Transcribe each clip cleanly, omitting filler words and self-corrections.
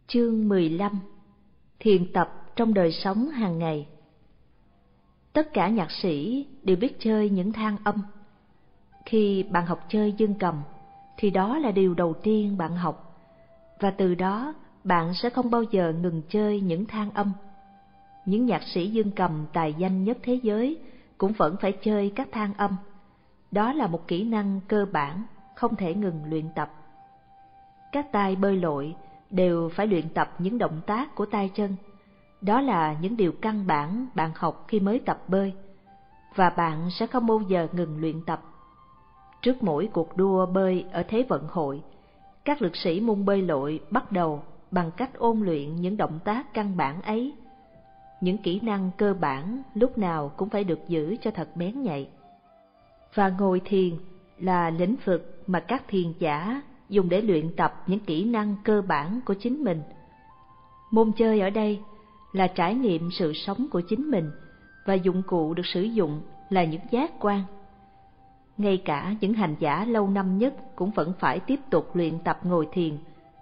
Chương 15. Thiền tập trong đời sống hàng ngày. Tất cả nhạc sĩ đều biết chơi những thang âm. Khi bạn học chơi dương cầm, thì đó là điều đầu tiên bạn học, và từ đó bạn sẽ không bao giờ ngừng chơi những thang âm. Những nhạc sĩ dương cầm tài danh nhất thế giới cũng vẫn phải chơi các thang âm. Đó là một kỹ năng cơ bản, không thể ngừng luyện tập. Các tay bơi lội đều phải luyện tập những động tác của tay chân. Đó là những điều căn bản bạn học khi mới tập bơi, và bạn sẽ không bao giờ ngừng luyện tập. Trước mỗi cuộc đua bơi ở Thế vận hội, các lực sĩ môn bơi lội bắt đầu bằng cách ôn luyện những động tác căn bản ấy. Những kỹ năng cơ bản lúc nào cũng phải được giữ cho thật bén nhạy. Và ngồi thiền là lĩnh vực mà các thiền giả dùng để luyện tập những kỹ năng cơ bản của chính mình. Môn chơi ở đây là trải nghiệm sự sống của chính mình, và dụng cụ được sử dụng là những giác quan. Ngay cả những hành giả lâu năm nhất cũng vẫn phải tiếp tục luyện tập ngồi thiền,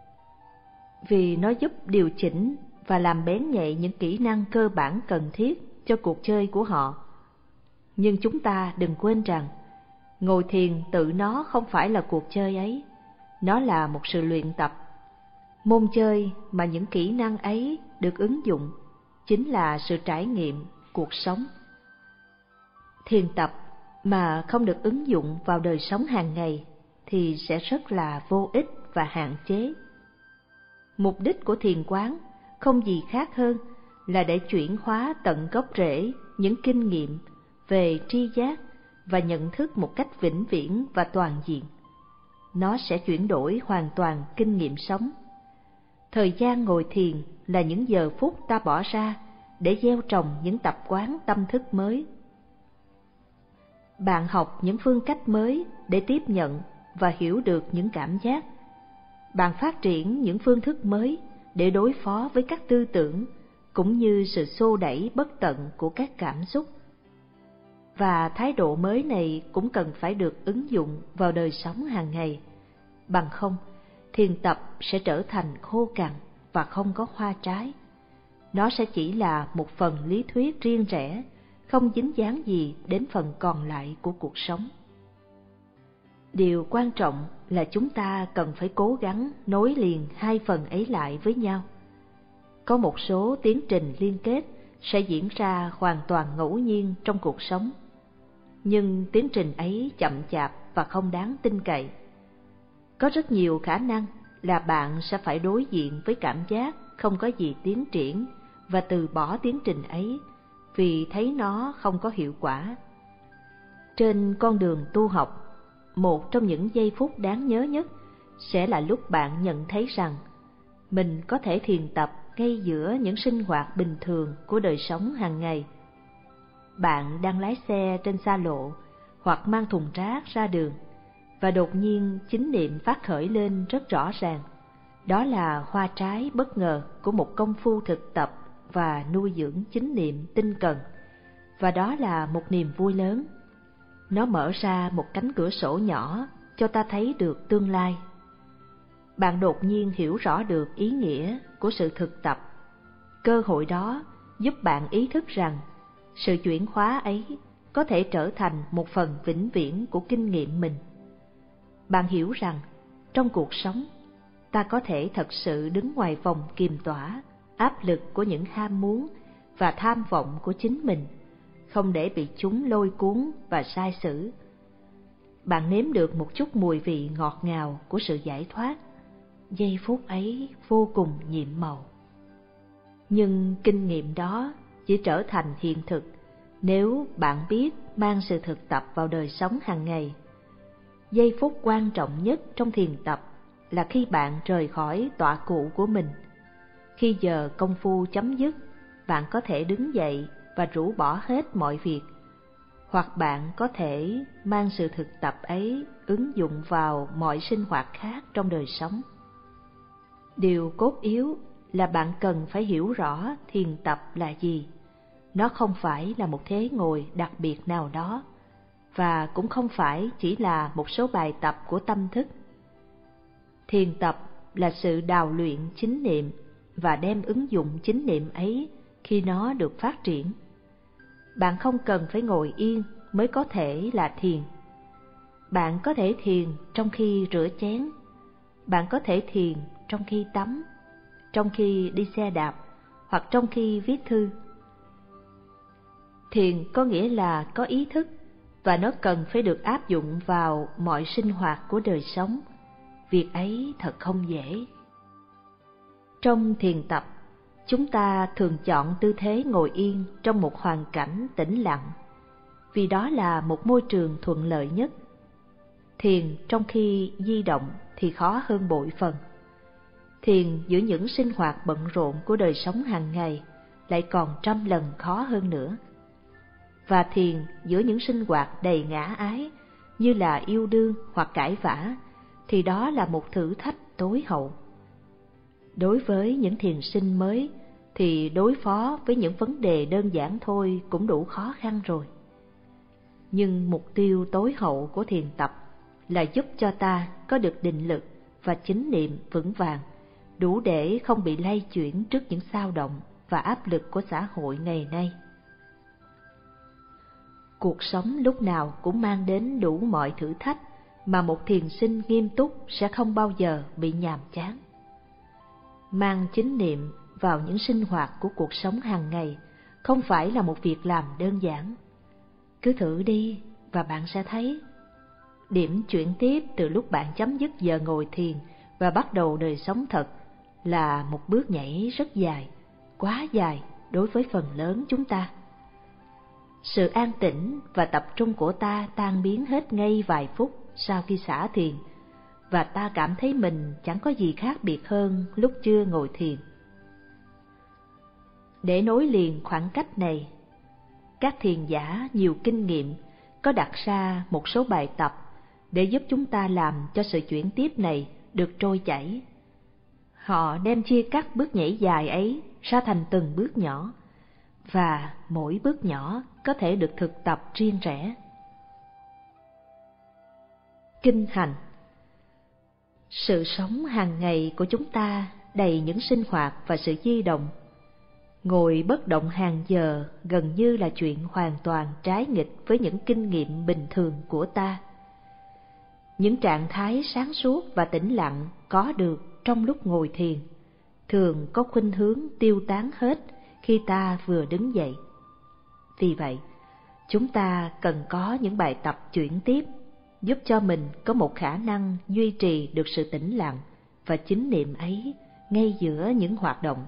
vì nó giúp điều chỉnh và làm bén nhạy những kỹ năng cơ bản cần thiết cho cuộc chơi của họ. Nhưng chúng ta đừng quên rằng, ngồi thiền tự nó không phải là cuộc chơi ấy, nó là một sự luyện tập. Môn chơi mà những kỹ năng ấy được ứng dụng chính là sự trải nghiệm cuộc sống. Thiền tập mà không được ứng dụng vào đời sống hàng ngày thì sẽ rất là vô ích và hạn chế. Mục đích của thiền quán không gì khác hơn là để chuyển hóa tận gốc rễ những kinh nghiệm về tri giác và nhận thức một cách vĩnh viễn và toàn diện. Nó sẽ chuyển đổi hoàn toàn kinh nghiệm sống. Thời gian ngồi thiền là những giờ phút ta bỏ ra để gieo trồng những tập quán tâm thức mới. Bạn học những phương cách mới để tiếp nhận và hiểu được những cảm giác. Bạn phát triển những phương thức mới để đối phó với các tư tưởng cũng như sự xô đẩy bất tận của các cảm xúc. Và thái độ mới này cũng cần phải được ứng dụng vào đời sống hàng ngày. Bằng không, thiền tập sẽ trở thành khô cằn và không có hoa trái. Nó sẽ chỉ là một phần lý thuyết riêng rẽ, không dính dáng gì đến phần còn lại của cuộc sống. Điều quan trọng là chúng ta cần phải cố gắng nối liền hai phần ấy lại với nhau. Có một số tiến trình liên kết sẽ diễn ra hoàn toàn ngẫu nhiên trong cuộc sống, nhưng tiến trình ấy chậm chạp và không đáng tin cậy. Có rất nhiều khả năng là bạn sẽ phải đối diện với cảm giác không có gì tiến triển và từ bỏ tiến trình ấy vì thấy nó không có hiệu quả. Trên con đường tu học, một trong những giây phút đáng nhớ nhất sẽ là lúc bạn nhận thấy rằng mình có thể thiền tập ngay giữa những sinh hoạt bình thường của đời sống hàng ngày. Bạn đang lái xe trên xa lộ hoặc mang thùng rác ra đường, và đột nhiên chánh niệm phát khởi lên rất rõ ràng. Đó là hoa trái bất ngờ của một công phu thực tập và nuôi dưỡng chánh niệm tinh cần, và đó là một niềm vui lớn. Nó mở ra một cánh cửa sổ nhỏ cho ta thấy được tương lai. Bạn đột nhiên hiểu rõ được ý nghĩa của sự thực tập. Cơ hội đó giúp bạn ý thức rằng sự chuyển hóa ấy có thể trở thành một phần vĩnh viễn của kinh nghiệm mình. Bạn hiểu rằng trong cuộc sống, ta có thể thật sự đứng ngoài vòng kiềm tỏa áp lực của những ham muốn và tham vọng của chính mình, không để bị chúng lôi cuốn và sai sử. Bạn nếm được một chút mùi vị ngọt ngào của sự giải thoát. Giây phút ấy vô cùng nhiệm màu. Nhưng kinh nghiệm đó chỉ trở thành hiện thực nếu bạn biết mang sự thực tập vào đời sống hàng ngày. Giây phút quan trọng nhất trong thiền tập là khi bạn rời khỏi tọa cụ của mình. Khi giờ công phu chấm dứt, bạn có thể đứng dậy và rũ bỏ hết mọi việc, hoặc bạn có thể mang sự thực tập ấy ứng dụng vào mọi sinh hoạt khác trong đời sống. Điều cốt yếu là bạn cần phải hiểu rõ thiền tập là gì. Nó không phải là một thế ngồi đặc biệt nào đó, và cũng không phải chỉ là một số bài tập của tâm thức. Thiền tập là sự đào luyện chánh niệm và đem ứng dụng chánh niệm ấy khi nó được phát triển. Bạn không cần phải ngồi yên mới có thể là thiền. Bạn có thể thiền trong khi rửa chén, bạn có thể thiền trong khi tắm, trong khi đi xe đạp hoặc trong khi viết thư. Thiền có nghĩa là có ý thức, và nó cần phải được áp dụng vào mọi sinh hoạt của đời sống. Việc ấy thật không dễ. Trong thiền tập, chúng ta thường chọn tư thế ngồi yên trong một hoàn cảnh tĩnh lặng, vì đó là một môi trường thuận lợi nhất. Thiền trong khi di động thì khó hơn bội phần. Thiền giữa những sinh hoạt bận rộn của đời sống hàng ngày lại còn trăm lần khó hơn nữa. Và thiền giữa những sinh hoạt đầy ngã ái như là yêu đương hoặc cãi vã thì đó là một thử thách tối hậu. Đối với những thiền sinh mới thì đối phó với những vấn đề đơn giản thôi cũng đủ khó khăn rồi. Nhưng mục tiêu tối hậu của thiền tập là giúp cho ta có được định lực và chánh niệm vững vàng, đủ để không bị lay chuyển trước những xao động và áp lực của xã hội ngày nay. Cuộc sống lúc nào cũng mang đến đủ mọi thử thách mà một thiền sinh nghiêm túc sẽ không bao giờ bị nhàm chán. Mang chánh niệm vào những sinh hoạt của cuộc sống hàng ngày không phải là một việc làm đơn giản. Cứ thử đi và bạn sẽ thấy. Điểm chuyển tiếp từ lúc bạn chấm dứt giờ ngồi thiền và bắt đầu đời sống thật là một bước nhảy rất dài, quá dài đối với phần lớn chúng ta. Sự an tĩnh và tập trung của ta tan biến hết ngay vài phút sau khi xả thiền, và ta cảm thấy mình chẳng có gì khác biệt hơn lúc chưa ngồi thiền. Để nối liền khoảng cách này, các thiền giả nhiều kinh nghiệm có đặt ra một số bài tập để giúp chúng ta làm cho sự chuyển tiếp này được trôi chảy. Họ đem chia cắt bước nhảy dài ấy ra thành từng bước nhỏ, và mỗi bước nhỏ có thể được thực tập riêng rẽ. Kinh hành. Sự sống hàng ngày của chúng ta đầy những sinh hoạt và sự di động. Ngồi bất động hàng giờ gần như là chuyện hoàn toàn trái nghịch với những kinh nghiệm bình thường của ta. Những trạng thái sáng suốt và tĩnh lặng có được trong lúc ngồi thiền thường có khuynh hướng tiêu tán hết khi ta vừa đứng dậy. Vì vậy, chúng ta cần có những bài tập chuyển tiếp giúp cho mình có một khả năng duy trì được sự tĩnh lặng và chánh niệm ấy ngay giữa những hoạt động.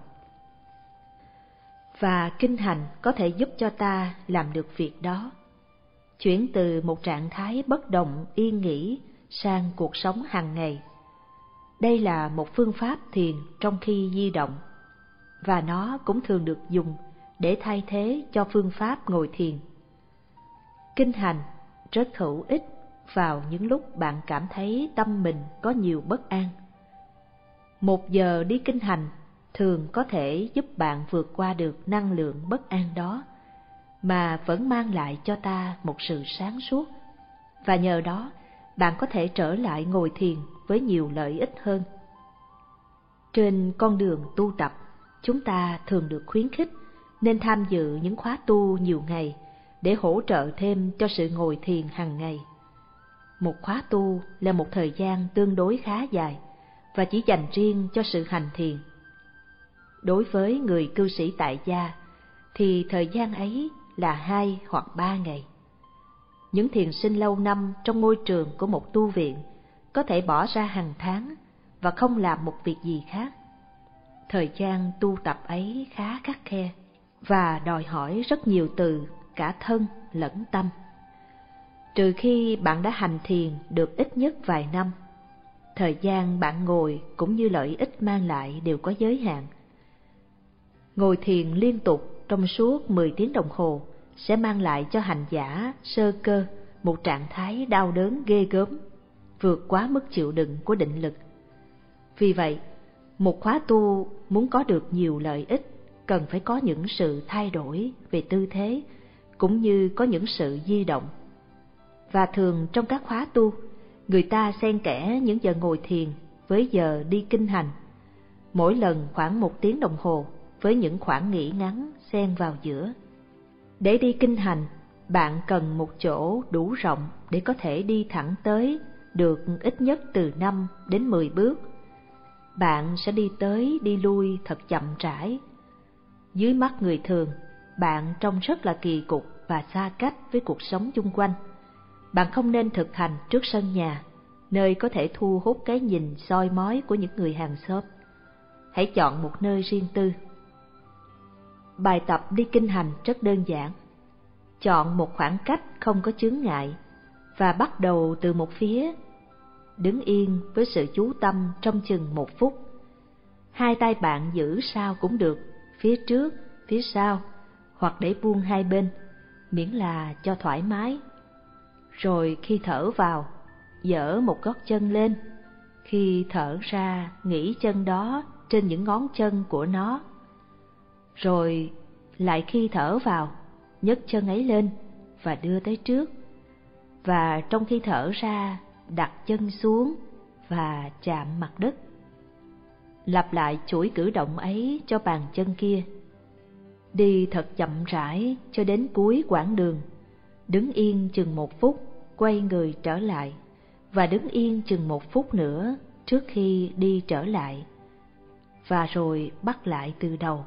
Và kinh hành có thể giúp cho ta làm được việc đó. Chuyển từ một trạng thái bất động yên nghỉ sang cuộc sống hàng ngày. Đây là một phương pháp thiền trong khi di động, và nó cũng thường được dùng để thay thế cho phương pháp ngồi thiền. Kinh hành rất hữu ích vào những lúc bạn cảm thấy tâm mình có nhiều bất an. 1 giờ đi kinh hành thường có thể giúp bạn vượt qua được năng lượng bất an đó, mà vẫn mang lại cho ta một sự sáng suốt, và nhờ đó bạn có thể trở lại ngồi thiền với nhiều lợi ích hơn. Trên con đường tu tập, chúng ta thường được khuyến khích nên tham dự những khóa tu nhiều ngày để hỗ trợ thêm cho sự ngồi thiền hàng ngày. Một khóa tu là một thời gian tương đối khá dài và chỉ dành riêng cho sự hành thiền. Đối với người cư sĩ tại gia thì thời gian ấy là 2 hoặc 3 ngày. Những thiền sinh lâu năm trong môi trường của một tu viện có thể bỏ ra hàng tháng và không làm một việc gì khác. Thời gian tu tập ấy khá khắt khe và đòi hỏi rất nhiều từ cả thân lẫn tâm. Trừ khi bạn đã hành thiền được ít nhất vài năm, thời gian bạn ngồi cũng như lợi ích mang lại đều có giới hạn. Ngồi thiền liên tục trong suốt 10 tiếng đồng hồ sẽ mang lại cho hành giả sơ cơ một trạng thái đau đớn ghê gớm, vượt quá mức chịu đựng của định lực. Vì vậy, một khóa tu muốn có được nhiều lợi ích cần phải có những sự thay đổi về tư thế, cũng như có những sự di động. Và thường trong các khóa tu, người ta xen kẽ những giờ ngồi thiền với giờ đi kinh hành. mỗi lần khoảng 1 tiếng đồng hồ với những khoảng nghỉ ngắn xen vào giữa. Để đi kinh hành, bạn cần một chỗ đủ rộng để có thể đi thẳng tới được ít nhất từ 5 đến 10 bước. Bạn sẽ đi tới đi lui thật chậm rãi. Dưới mắt người thường, bạn trông rất là kỳ cục và xa cách với cuộc sống chung quanh. Bạn không nên thực hành trước sân nhà, nơi có thể thu hút cái nhìn soi mói của những người hàng xóm. Hãy chọn một nơi riêng tư. Bài tập đi kinh hành rất đơn giản. Chọn một khoảng cách không có chướng ngại và bắt đầu từ một phía. Đứng yên với sự chú tâm trong chừng 1 phút. 2 tay bạn giữ sao cũng được, phía trước, phía sau, hoặc để buông hai bên, miễn là cho thoải mái. Rồi khi thở vào, giở một gót chân lên. Khi thở ra, nghỉ chân đó trên những ngón chân của nó. Rồi lại khi thở vào, nhấc chân ấy lên và đưa tới trước. Và trong khi thở ra, đặt chân xuống và chạm mặt đất. Lặp lại chuỗi cử động ấy cho bàn chân kia. Đi thật chậm rãi cho đến cuối quãng đường. Đứng yên chừng 1 phút, quay người trở lại. Và đứng yên chừng 1 phút nữa trước khi đi trở lại. Và rồi bắt lại từ đầu.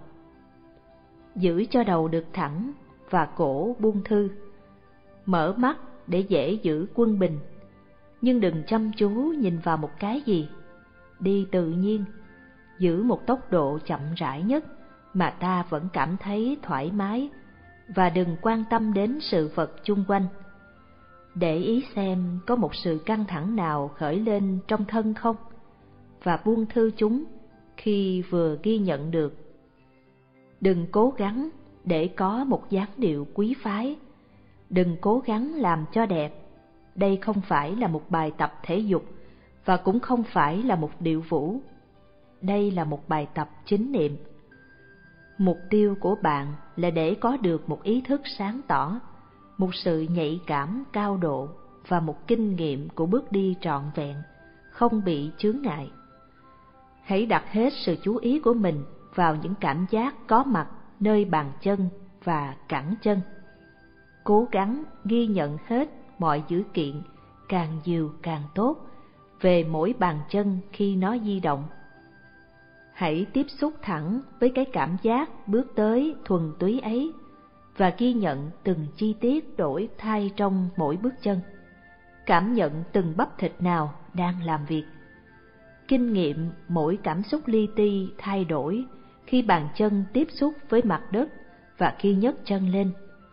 Giữ cho đầu được thẳng và cổ buông thư. Mở mắt để dễ giữ quân bình. Nhưng đừng chăm chú nhìn vào một cái gì. Đi tự nhiên, giữ một tốc độ chậm rãi nhất mà ta vẫn cảm thấy thoải mái, và đừng quan tâm đến sự vật chung quanh. Để ý xem có một sự căng thẳng nào khởi lên trong thân không, và buông thư chúng khi vừa ghi nhận được. Đừng cố gắng để có một dáng điệu quý phái. Đừng cố gắng làm cho đẹp. Đây không phải là một bài tập thể dục và cũng không phải là một điệu vũ. Đây là một bài tập chính niệm. Mục tiêu của bạn là để có được một ý thức sáng tỏ, một sự nhạy cảm cao độ và một kinh nghiệm của bước đi trọn vẹn, không bị chướng ngại. Hãy đặt hết sự chú ý của mình vào những cảm giác có mặt nơi bàn chân và cẳng chân. Cố gắng ghi nhận hết mọi dữ kiện, càng nhiều càng tốt, về mỗi bàn chân khi nó di động. Hãy tiếp xúc thẳng với cái cảm giác bước tới thuần túy ấy và ghi nhận từng chi tiết đổi thay trong mỗi bước chân. Cảm nhận từng bắp thịt nào đang làm việc. Kinh nghiệm mỗi cảm xúc li ti thay đổi khi bàn chân tiếp xúc với mặt đất và khi nhấc chân lên.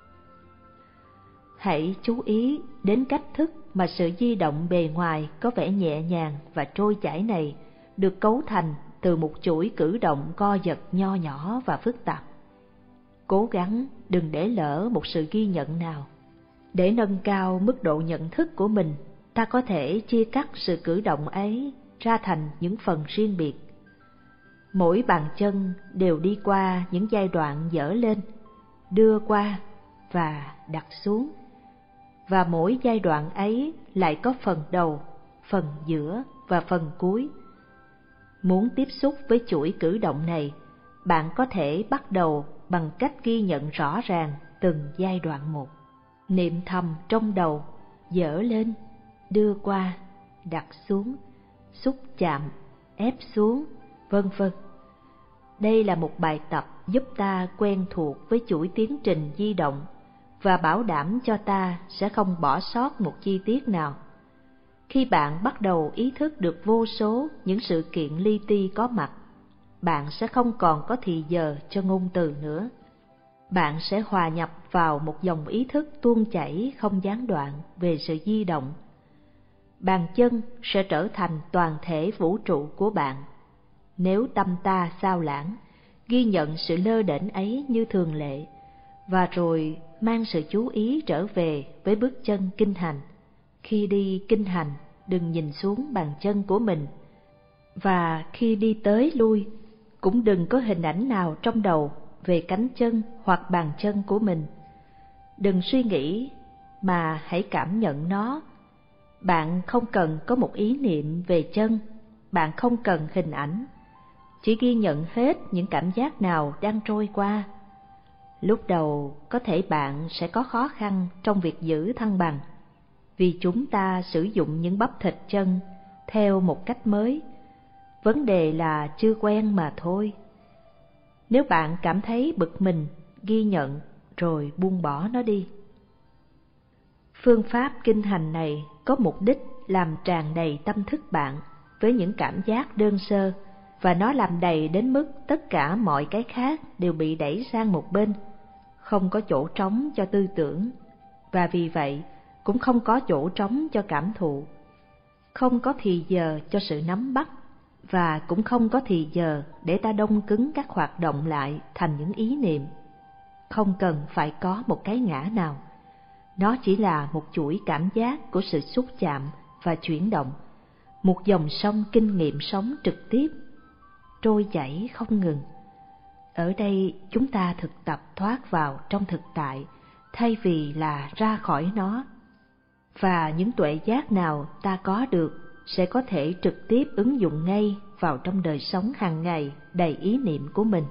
Hãy chú ý đến cách thức mà sự di động bề ngoài có vẻ nhẹ nhàng và trôi chảy này được cấu thành từ một chuỗi cử động co giật nho nhỏ và phức tạp. Cố gắng đừng để lỡ một sự ghi nhận nào. Để nâng cao mức độ nhận thức của mình, ta có thể chia cắt sự cử động ấy ra thành những phần riêng biệt. Mỗi bàn chân đều đi qua những giai đoạn dở lên, đưa qua và đặt xuống. Và mỗi giai đoạn ấy lại có phần đầu, phần giữa và phần cuối. Muốn tiếp xúc với chuỗi cử động này, bạn có thể bắt đầu bằng cách ghi nhận rõ ràng từng giai đoạn một. Niệm thầm trong đầu, dở lên, đưa qua, đặt xuống, xúc chạm, ép xuống, vân vân. Đây là một bài tập giúp ta quen thuộc với chuỗi tiến trình di động và bảo đảm cho ta sẽ không bỏ sót một chi tiết nào. Khi bạn bắt đầu ý thức được vô số những sự kiện li ti có mặt, bạn sẽ không còn có thì giờ cho ngôn từ nữa. Bạn sẽ hòa nhập vào một dòng ý thức tuôn chảy không gián đoạn về sự di động. Bàn chân sẽ trở thành toàn thể vũ trụ của bạn. Nếu tâm ta xao lãng, ghi nhận sự lơ đễnh ấy như thường lệ, và rồi mang sự chú ý trở về với bước chân kinh hành. Khi đi kinh hành, đừng nhìn xuống bàn chân của mình, và khi đi tới lui, cũng đừng có hình ảnh nào trong đầu về cánh chân hoặc bàn chân của mình. Đừng suy nghĩ, mà hãy cảm nhận nó. Bạn không cần có một ý niệm về chân, bạn không cần hình ảnh. chỉ ghi nhận hết những cảm giác nào đang trôi qua. Lúc đầu có thể bạn sẽ có khó khăn trong việc giữ thăng bằng, vì chúng ta sử dụng những bắp thịt chân theo một cách mới. Vấn đề là chưa quen mà thôi. Nếu bạn cảm thấy bực mình, ghi nhận rồi buông bỏ nó đi. Phương pháp kinh hành này có mục đích làm tràn đầy tâm thức bạn với những cảm giác đơn sơ, và nó làm đầy đến mức tất cả mọi cái khác đều bị đẩy sang một bên, không có chỗ trống cho tư tưởng, và vì vậy cũng không có chỗ trống cho cảm thụ. Không có thì giờ cho sự nắm bắt, và cũng không có thì giờ để ta đông cứng các hoạt động lại thành những ý niệm. Không cần phải có một cái ngã nào. Nó chỉ là một chuỗi cảm giác của sự xúc chạm và chuyển động, một dòng sông kinh nghiệm sống trực tiếp, trôi chảy không ngừng. Ở đây chúng ta thực tập thoát vào trong thực tại thay vì là ra khỏi nó. Và những tuệ giác nào ta có được sẽ có thể trực tiếp ứng dụng ngay vào trong đời sống hàng ngày đầy ý niệm của mình.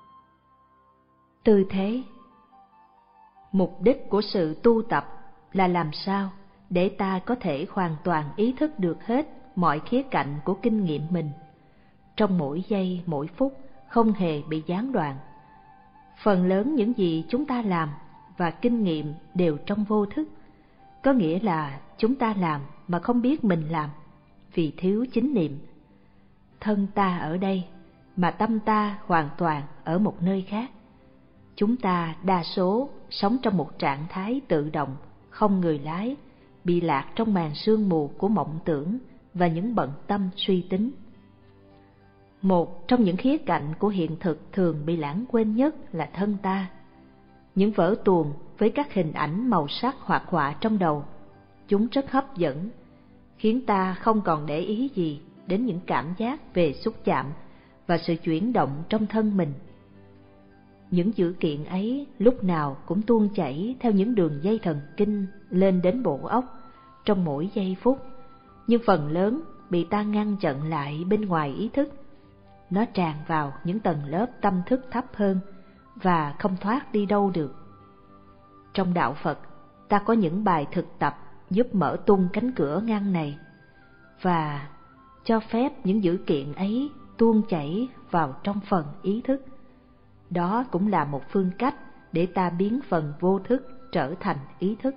Tư thế. Mục đích của sự tu tập là làm sao để ta có thể hoàn toàn ý thức được hết mọi khía cạnh của kinh nghiệm mình, trong mỗi giây mỗi phút không hề bị gián đoạn. Phần lớn những gì chúng ta làm và kinh nghiệm đều trong vô thức, có nghĩa là chúng ta làm mà không biết mình làm vì thiếu chánh niệm. Thân ta ở đây mà tâm ta hoàn toàn ở một nơi khác. Chúng ta đa số sống trong một trạng thái tự động, không người lái, bị lạc trong màn sương mù của mộng tưởng và những bận tâm suy tính. Một trong những khía cạnh của hiện thực thường bị lãng quên nhất là thân ta. Những vở tuồng với các hình ảnh màu sắc hoạt họa trong đầu, chúng rất hấp dẫn, khiến ta không còn để ý gì đến những cảm giác về xúc chạm và sự chuyển động trong thân mình. Những dữ kiện ấy lúc nào cũng tuôn chảy theo những đường dây thần kinh lên đến bộ óc trong mỗi giây phút, nhưng phần lớn bị ta ngăn chặn lại bên ngoài ý thức. Nó tràn vào những tầng lớp tâm thức thấp hơn và không thoát đi đâu được. Trong đạo Phật, ta có những bài thực tập giúp mở tung cánh cửa ngăn này và cho phép những dữ kiện ấy tuôn chảy vào trong phần ý thức. Đó cũng là một phương cách để ta biến phần vô thức trở thành ý thức.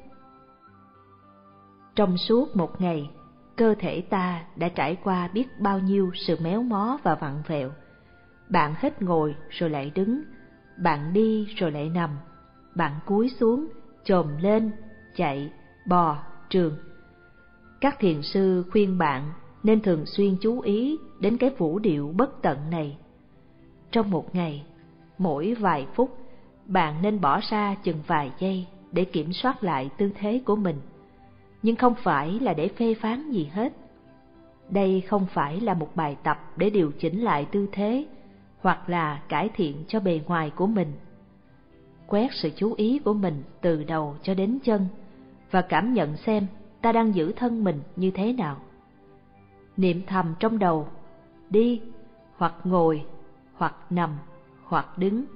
Trong suốt một ngày, cơ thể ta đã trải qua biết bao nhiêu sự méo mó và vặn vẹo. Bạn hết ngồi rồi lại đứng, bạn đi rồi lại nằm, bạn cúi xuống, chồm lên, chạy, bò, trườn. Các thiền sư khuyên bạn nên thường xuyên chú ý đến cái vũ điệu bất tận này. Trong một ngày, mỗi vài phút, bạn nên bỏ ra chừng vài giây để kiểm soát lại tư thế của mình, nhưng không phải là để phê phán gì hết. Đây không phải là một bài tập để điều chỉnh lại tư thế hoặc là cải thiện cho bề ngoài của mình. Quét sự chú ý của mình từ đầu cho đến chân và cảm nhận xem ta đang giữ thân mình như thế nào. Niệm thầm trong đầu, đi, hoặc ngồi, hoặc nằm, hoặc đứng.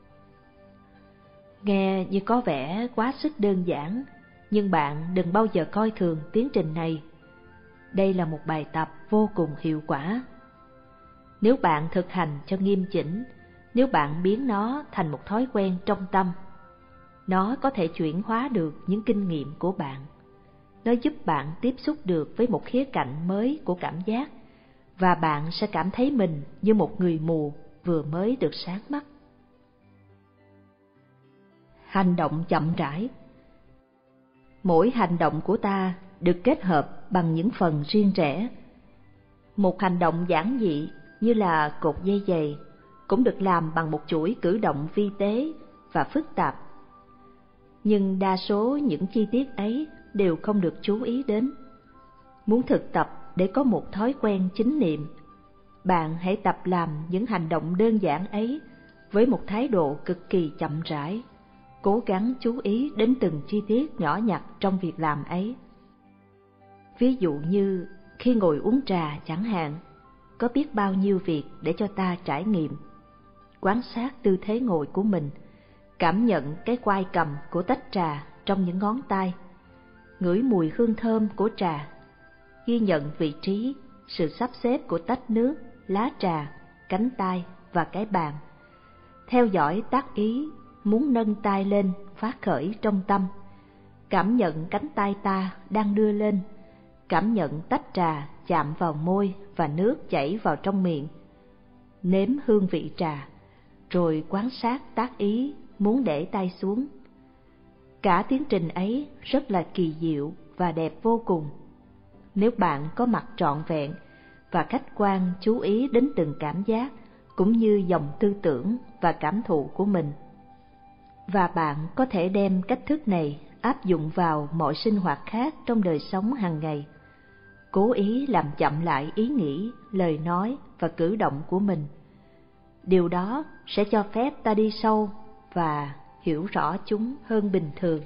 Nghe như có vẻ quá sức đơn giản, nhưng bạn đừng bao giờ coi thường tiến trình này. Đây là một bài tập vô cùng hiệu quả. Nếu bạn thực hành cho nghiêm chỉnh, nếu bạn biến nó thành một thói quen trong tâm, nó có thể chuyển hóa được những kinh nghiệm của bạn. Nó giúp bạn tiếp xúc được với một khía cạnh mới của cảm giác, và bạn sẽ cảm thấy mình như một người mù vừa mới được sáng mắt. Hành động chậm rãi. Mỗi hành động của ta được kết hợp bằng những phần riêng rẽ. Một hành động giản dị như là cột dây giày cũng được làm bằng một chuỗi cử động vi tế và phức tạp. Nhưng đa số những chi tiết ấy đều không được chú ý đến. Muốn thực tập để có một thói quen chánh niệm, bạn hãy tập làm những hành động đơn giản ấy với một thái độ cực kỳ chậm rãi, cố gắng chú ý đến từng chi tiết nhỏ nhặt trong việc làm ấy. Ví dụ như khi ngồi uống trà chẳng hạn, có biết bao nhiêu việc để cho ta trải nghiệm. Quan sát tư thế ngồi của mình, cảm nhận cái quai cầm của tách trà trong những ngón tay, ngửi mùi hương thơm của trà, ghi nhận vị trí, sự sắp xếp của tách nước, lá trà, cánh tay và cái bàn. Theo dõi tác ý, muốn nâng tay lên phát khởi trong tâm, cảm nhận cánh tay ta đang đưa lên, cảm nhận tách trà chạm vào môi và nước chảy vào trong miệng, nếm hương vị trà, rồi quan sát tác ý muốn để tay xuống. Cả tiến trình ấy rất là kỳ diệu và đẹp vô cùng. Nếu bạn có mặt trọn vẹn và khách quan chú ý đến từng cảm giác cũng như dòng tư tưởng và cảm thụ của mình, và bạn có thể đem cách thức này áp dụng vào mọi sinh hoạt khác trong đời sống hàng ngày, cố ý làm chậm lại ý nghĩ, lời nói và cử động của mình. Điều đó sẽ cho phép ta đi sâu và hiểu rõ chúng hơn bình thường.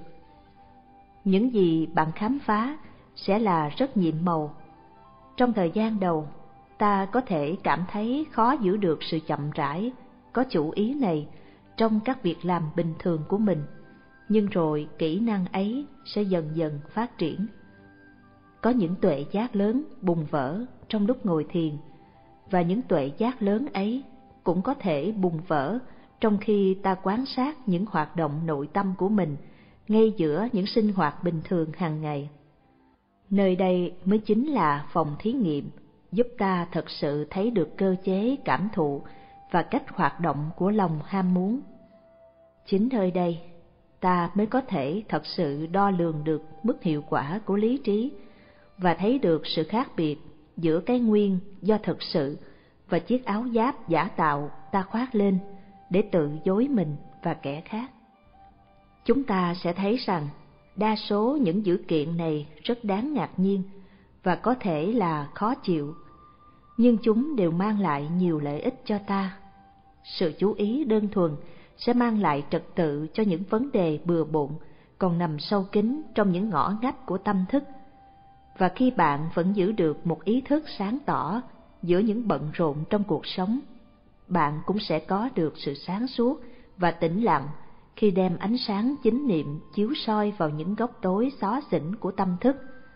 Những gì bạn khám phá sẽ là rất nhiệm màu. Trong thời gian đầu, ta có thể cảm thấy khó giữ được sự chậm rãi, có chủ ý này trong các việc làm bình thường của mình, nhưng rồi kỹ năng ấy sẽ dần dần phát triển. Có những tuệ giác lớn bùng vỡ trong lúc ngồi thiền, và những tuệ giác lớn ấy cũng có thể bùng vỡ trong khi ta quan sát những hoạt động nội tâm của mình ngay giữa những sinh hoạt bình thường hàng ngày. Nơi đây mới chính là phòng thí nghiệm, giúp ta thật sự thấy được cơ chế cảm thụ và cách hoạt động của lòng ham muốn. Chính nơi đây, ta mới có thể thật sự đo lường được mức hiệu quả của lý trí và thấy được sự khác biệt giữa cái nguyên do thực sự và chiếc áo giáp giả tạo ta khoác lên để tự dối mình và kẻ khác. Chúng ta sẽ thấy rằng đa số những dữ kiện này rất đáng ngạc nhiên và có thể là khó chịu, nhưng chúng đều mang lại nhiều lợi ích cho ta. Sự chú ý đơn thuần sẽ mang lại trật tự cho những vấn đề bừa bộn còn nằm sâu kín trong những ngõ ngách của tâm thức. Và khi bạn vẫn giữ được một ý thức sáng tỏ giữa những bận rộn trong cuộc sống, bạn cũng sẽ có được sự sáng suốt và tĩnh lặng khi đem ánh sáng chánh niệm chiếu soi vào những góc tối xó xỉnh của tâm thức.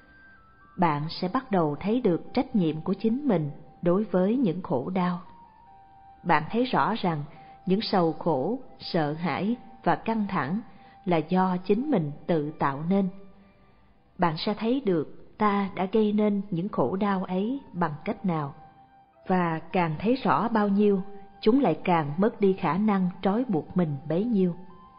Bạn sẽ bắt đầu thấy được trách nhiệm của chính mình đối với những khổ đau. Bạn thấy rõ rằng những sầu khổ, sợ hãi và căng thẳng là do chính mình tự tạo nên. Bạn sẽ thấy được ta đã gây nên những khổ đau ấy bằng cách nào, và càng thấy rõ bao nhiêu, chúng lại càng mất đi khả năng trói buộc mình bấy nhiêu.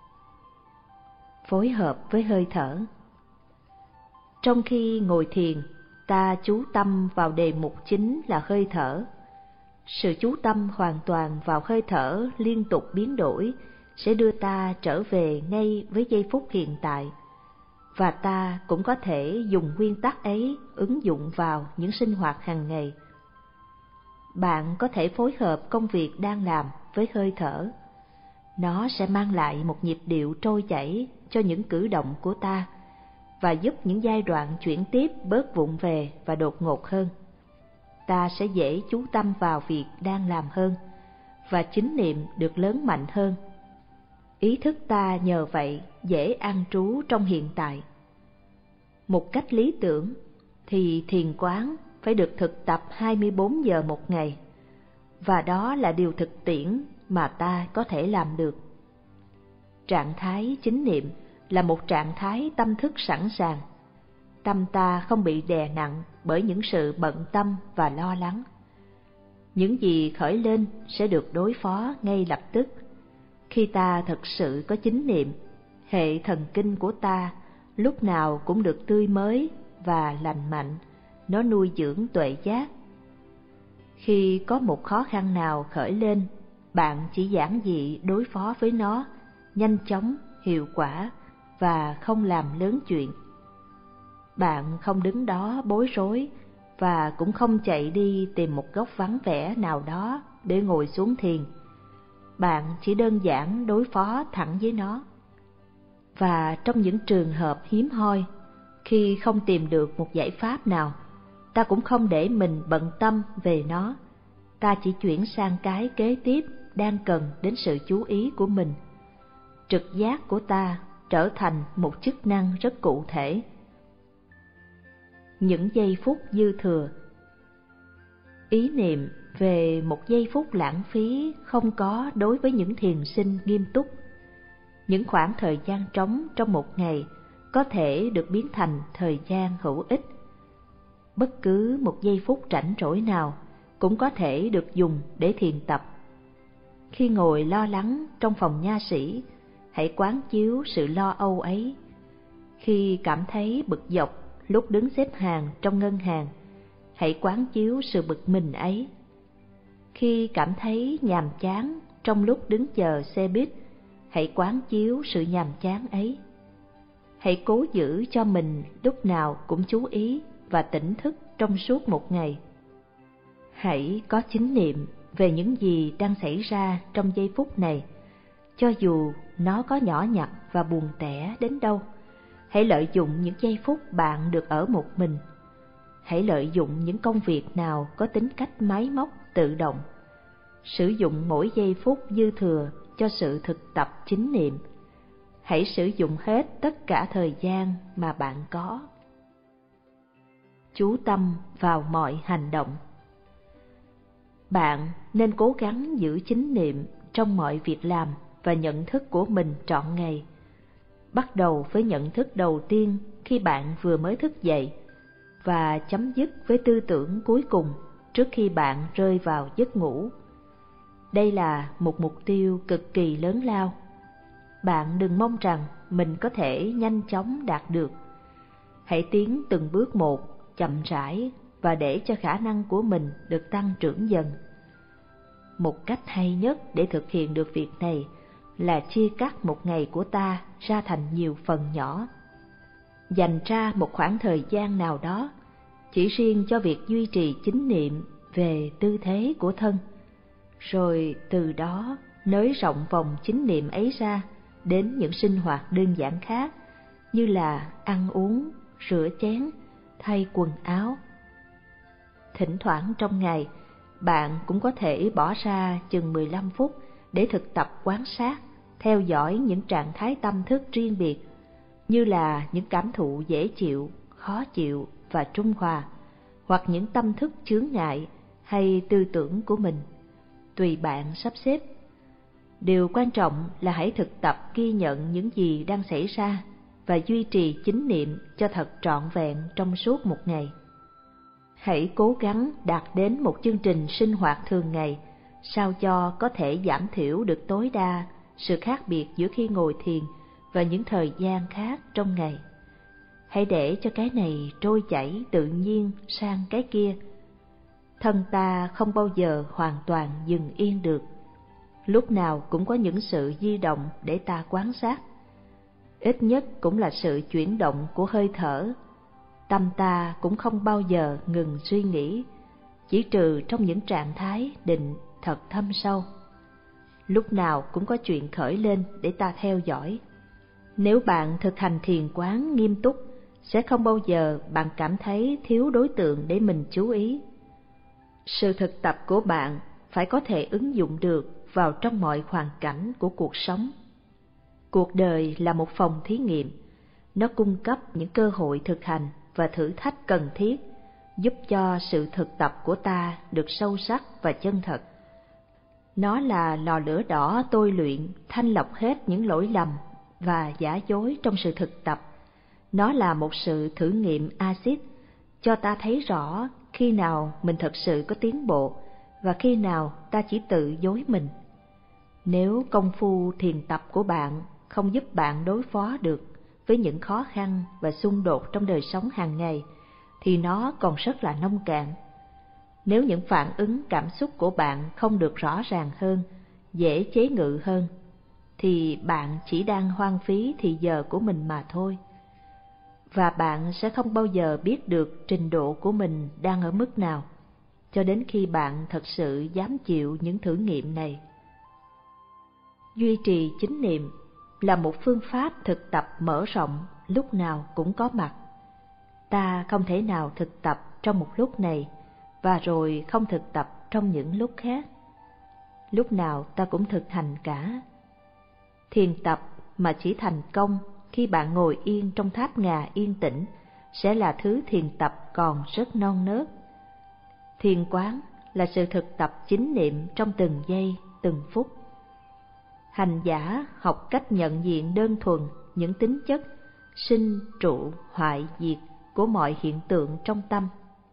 Phối hợp với hơi thở. Trong khi ngồi thiền, ta chú tâm vào đề mục chính là hơi thở. Sự chú tâm hoàn toàn vào hơi thở liên tục biến đổi sẽ đưa ta trở về ngay với giây phút hiện tại, và ta cũng có thể dùng nguyên tắc ấy ứng dụng vào những sinh hoạt hàng ngày. Bạn có thể phối hợp công việc đang làm với hơi thở. Nó sẽ mang lại một nhịp điệu trôi chảy cho những cử động của ta và giúp những giai đoạn chuyển tiếp bớt vụng về và đột ngột hơn. Ta sẽ dễ chú tâm vào việc đang làm hơn, và chánh niệm được lớn mạnh hơn. Ý thức ta nhờ vậy dễ an trú trong hiện tại. Một cách lý tưởng thì thiền quán phải được thực tập 24 giờ một ngày, và đó là điều thực tiễn mà ta có thể làm được. Trạng thái chánh niệm là một trạng thái tâm thức sẵn sàng. Tâm ta không bị đè nặng bởi những sự bận tâm và lo lắng. Những gì khởi lên sẽ được đối phó ngay lập tức. Khi ta thực sự có chánh niệm, hệ thần kinh của ta lúc nào cũng được tươi mới và lành mạnh, nó nuôi dưỡng tuệ giác. Khi có một khó khăn nào khởi lên, bạn chỉ giản dị đối phó với nó, nhanh chóng, hiệu quả và không làm lớn chuyện. Bạn không đứng đó bối rối và cũng không chạy đi tìm một góc vắng vẻ nào đó để ngồi xuống thiền. Bạn chỉ đơn giản đối phó thẳng với nó. Và trong những trường hợp hiếm hoi, khi không tìm được một giải pháp nào, ta cũng không để mình bận tâm về nó, ta chỉ chuyển sang cái kế tiếp đang cần đến sự chú ý của mình. Trực giác của ta trở thành một chức năng rất cụ thể. Những giây phút dư thừa. Ý niệm về một giây phút lãng phí không có đối với những thiền sinh nghiêm túc. Những khoảng thời gian trống trong một ngày có thể được biến thành thời gian hữu ích. Bất cứ một giây phút rảnh rỗi nào cũng có thể được dùng để thiền tập. Khi ngồi lo lắng trong phòng nha sĩ, hãy quán chiếu sự lo âu ấy. Khi cảm thấy bực dọc lúc đứng xếp hàng trong ngân hàng, hãy quán chiếu sự bực mình ấy. Khi cảm thấy nhàm chán trong lúc đứng chờ xe buýt, hãy quán chiếu sự nhàm chán ấy. Hãy cố giữ cho mình lúc nào cũng chú ý và tỉnh thức trong suốt một ngày. Hãy có chánh niệm về những gì đang xảy ra trong giây phút này, cho dù nó có nhỏ nhặt và buồn tẻ đến đâu. Hãy lợi dụng những giây phút bạn được ở một mình. Hãy lợi dụng những công việc nào có tính cách máy móc tự động. Sử dụng mỗi giây phút dư thừa cho sự thực tập chánh niệm. Hãy sử dụng hết tất cả thời gian mà bạn có. Chú tâm vào mọi hành động. Bạn nên cố gắng giữ chánh niệm trong mọi việc làm và nhận thức của mình trọn ngày. Bắt đầu với nhận thức đầu tiên khi bạn vừa mới thức dậy và chấm dứt với tư tưởng cuối cùng trước khi bạn rơi vào giấc ngủ. Đây là một mục tiêu cực kỳ lớn lao. Bạn đừng mong rằng mình có thể nhanh chóng đạt được. Hãy tiến từng bước một, chậm rãi và để cho khả năng của mình được tăng trưởng dần. Một cách hay nhất để thực hiện được việc này là chia cắt một ngày của ta ra thành nhiều phần nhỏ. Dành ra một khoảng thời gian nào đó chỉ riêng cho việc duy trì chánh niệm về tư thế của thân, rồi từ đó nới rộng vòng chánh niệm ấy ra đến những sinh hoạt đơn giản khác như là ăn uống, rửa chén, thay quần áo. Thỉnh thoảng trong ngày, bạn cũng có thể bỏ ra chừng 15 phút để thực tập quan sát, theo dõi những trạng thái tâm thức riêng biệt, như là những cảm thụ dễ chịu, khó chịu và trung hòa, hoặc những tâm thức chướng ngại hay tư tưởng của mình. Tùy bạn sắp xếp. Điều quan trọng là hãy thực tập ghi nhận những gì đang xảy ra và duy trì chánh niệm cho thật trọn vẹn trong suốt một ngày. Hãy cố gắng đạt đến một chương trình sinh hoạt thường ngày, sao cho có thể giảm thiểu được tối đa sự khác biệt giữa khi ngồi thiền và những thời gian khác trong ngày. Hãy để cho cái này trôi chảy tự nhiên sang cái kia. Thân ta không bao giờ hoàn toàn dừng yên được. Lúc nào cũng có những sự di động để ta quan sát. Ít nhất cũng là sự chuyển động của hơi thở. Tâm ta cũng không bao giờ ngừng suy nghĩ, chỉ trừ trong những trạng thái định thật thâm sâu. Lúc nào cũng có chuyện khởi lên để ta theo dõi. Nếu bạn thực hành thiền quán nghiêm túc, sẽ không bao giờ bạn cảm thấy thiếu đối tượng để mình chú ý. Sự thực tập của bạn phải có thể ứng dụng được vào trong mọi hoàn cảnh của cuộc sống. Cuộc đời là một phòng thí nghiệm, nó cung cấp những cơ hội thực hành và thử thách cần thiết, giúp cho sự thực tập của ta được sâu sắc và chân thật. Nó là lò lửa đỏ tôi luyện, thanh lọc hết những lỗi lầm và giả dối trong sự thực tập. Nó là một sự thử nghiệm axit, cho ta thấy rõ khi nào mình thật sự có tiến bộ và khi nào ta chỉ tự dối mình. Nếu công phu thiền tập của bạn không giúp bạn đối phó được với những khó khăn và xung đột trong đời sống hàng ngày, thì nó còn rất là nông cạn. Nếu những phản ứng cảm xúc của bạn không được rõ ràng hơn, dễ chế ngự hơn, thì bạn chỉ đang hoang phí thì giờ của mình mà thôi. Và bạn sẽ không bao giờ biết được trình độ của mình đang ở mức nào, cho đến khi bạn thật sự dám chịu những thử nghiệm này. Duy trì chánh niệm là một phương pháp thực tập mở rộng, lúc nào cũng có mặt. Ta không thể nào thực tập trong một lúc này và rồi không thực tập trong những lúc khác. Lúc nào ta cũng thực hành cả. Thiền tập mà chỉ thành công khi bạn ngồi yên trong tháp ngà yên tĩnh sẽ là thứ thiền tập còn rất non nớt. Thiền quán là sự thực tập chính niệm trong từng giây, từng phút. Hành giả học cách nhận diện đơn thuần những tính chất sinh, trụ, hoại, diệt của mọi hiện tượng trong tâm.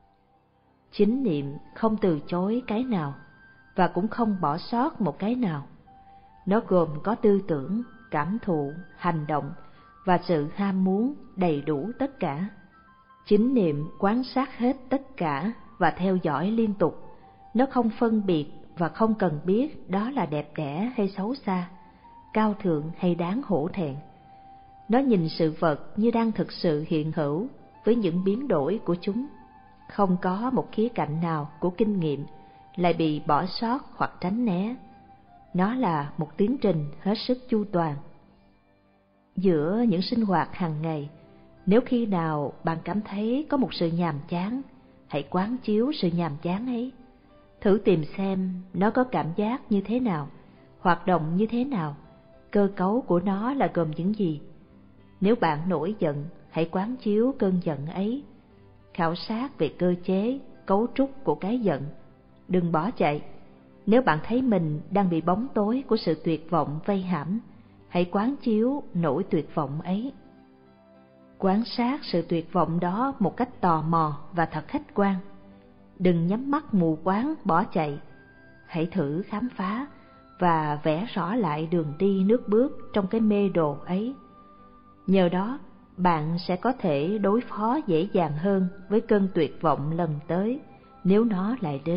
Chính niệm không từ chối cái nào và cũng không bỏ sót một cái nào. Nó gồm có tư tưởng, cảm thụ, hành động và sự ham muốn đầy đủ tất cả. Chính niệm quan sát hết tất cả và theo dõi liên tục. Nó không phân biệt và không cần biết đó là đẹp đẽ hay xấu xa, cao thượng hay đáng hổ thẹn. Nó nhìn sự vật như đang thực sự hiện hữu với những biến đổi của chúng. Không có một khía cạnh nào của kinh nghiệm lại bị bỏ sót hoặc tránh né. Nó là một tiến trình hết sức chu toàn. Giữa những sinh hoạt hàng ngày, nếu khi nào bạn cảm thấy có một sự nhàm chán, hãy quán chiếu sự nhàm chán ấy. Thử tìm xem nó có cảm giác như thế nào, hoạt động như thế nào, cơ cấu của nó là gồm những gì. Nếu bạn nổi giận, hãy quán chiếu cơn giận ấy. Khảo sát về cơ chế, cấu trúc của cái giận. Đừng bỏ chạy. Nếu bạn thấy mình đang bị bóng tối của sự tuyệt vọng vây hãm, hãy quán chiếu nỗi tuyệt vọng ấy. Quan sát sự tuyệt vọng đó một cách tò mò và thật khách quan. Đừng nhắm mắt mù quáng bỏ chạy. Hãy thử khám phá và vẽ rõ lại đường đi nước bước trong cái mê đồ ấy. Nhờ đó, bạn sẽ có thể đối phó dễ dàng hơn với cơn tuyệt vọng lần tới nếu nó lại đến.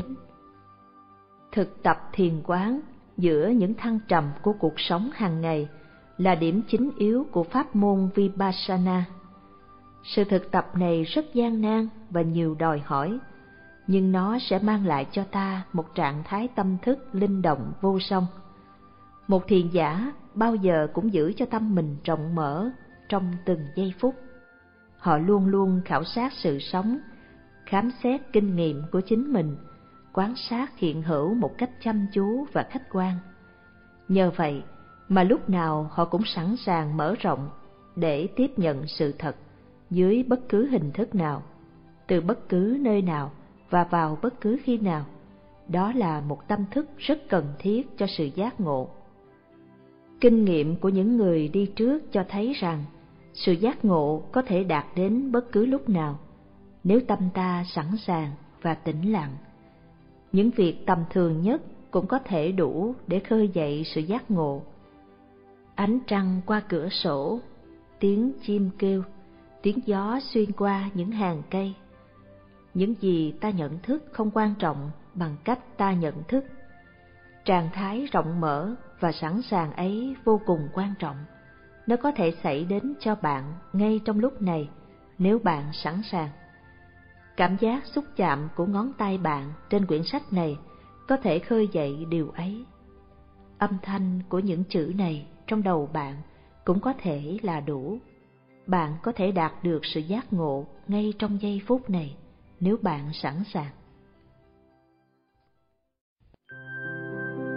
Thực tập thiền quán giữa những thăng trầm của cuộc sống hàng ngày là điểm chính yếu của pháp môn Vipassana. Sự thực tập này rất gian nan và nhiều đòi hỏi, nhưng nó sẽ mang lại cho ta một trạng thái tâm thức linh động vô song. Một thiền giả bao giờ cũng giữ cho tâm mình rộng mở trong từng giây phút. Họ luôn luôn khảo sát sự sống, khám xét kinh nghiệm của chính mình, quan sát hiện hữu một cách chăm chú và khách quan. Nhờ vậy mà lúc nào họ cũng sẵn sàng mở rộng để tiếp nhận sự thật dưới bất cứ hình thức nào, từ bất cứ nơi nào và vào bất cứ khi nào. Đó là một tâm thức rất cần thiết cho sự giác ngộ. Kinh nghiệm của những người đi trước cho thấy rằng sự giác ngộ có thể đạt đến bất cứ lúc nào, nếu tâm ta sẵn sàng và tĩnh lặng. Những việc tầm thường nhất cũng có thể đủ để khơi dậy sự giác ngộ. Ánh trăng qua cửa sổ, tiếng chim kêu, tiếng gió xuyên qua những hàng cây. Những gì ta nhận thức không quan trọng bằng cách ta nhận thức. Trạng thái rộng mở và sẵn sàng ấy vô cùng quan trọng. Nó có thể xảy đến cho bạn ngay trong lúc này nếu bạn sẵn sàng. Cảm giác xúc chạm của ngón tay bạn trên quyển sách này có thể khơi dậy điều ấy. Âm thanh của những chữ này trong đầu bạn cũng có thể là đủ. Bạn có thể đạt được sự giác ngộ ngay trong giây phút này nếu bạn sẵn sàng.